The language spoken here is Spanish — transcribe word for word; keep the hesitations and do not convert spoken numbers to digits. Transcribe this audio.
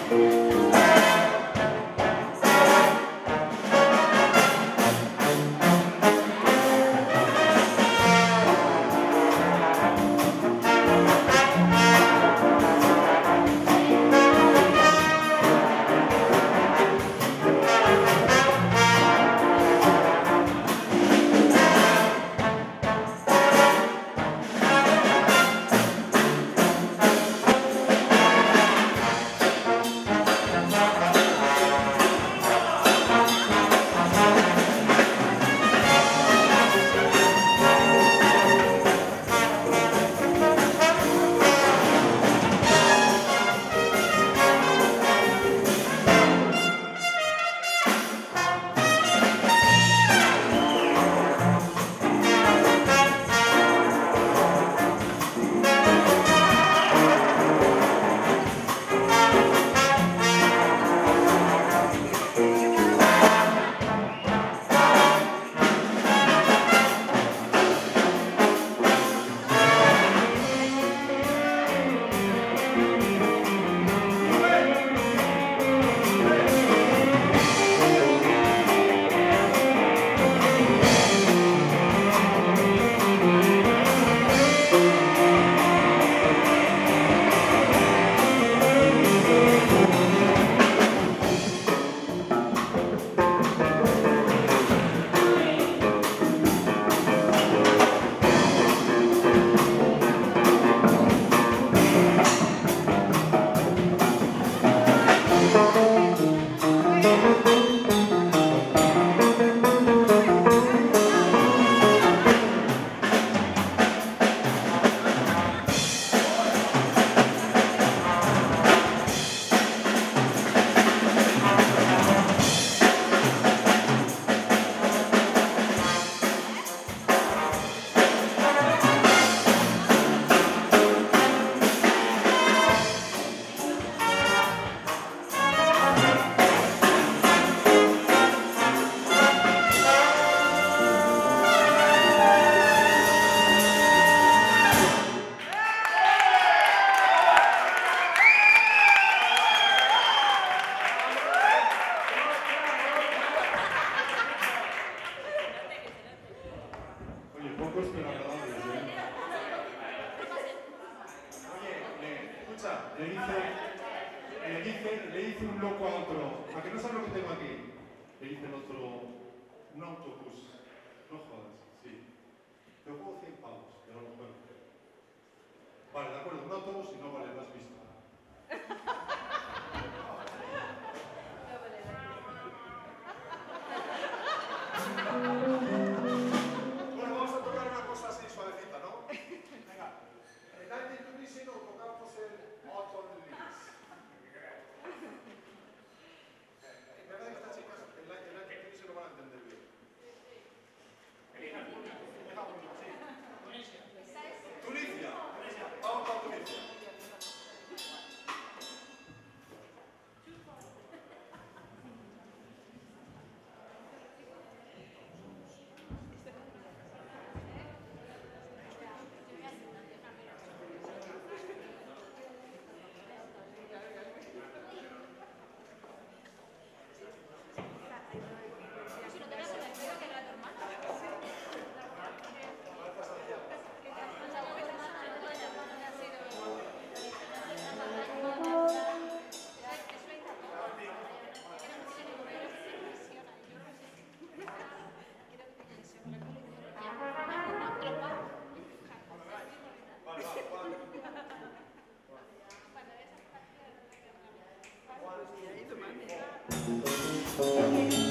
Le dice, le dice, le dice un loco a otro, ¿a que no sabes lo que tengo aquí? Le dice el otro, un autobús. No jodas, sí. Te juego cien pavos, pero lo juego. Vale, de acuerdo, un autobús y no vale, lo has visto. Bueno, vamos a tocar una cosa así suavecita, ¿no? Venga, en nineteen twenty-six nos tocamos el Autumn Leaves. En verdad estas chicas en nineteen twenty-six lo van a entender bien. Tunisia. Vamos para Tunisia. Thank you.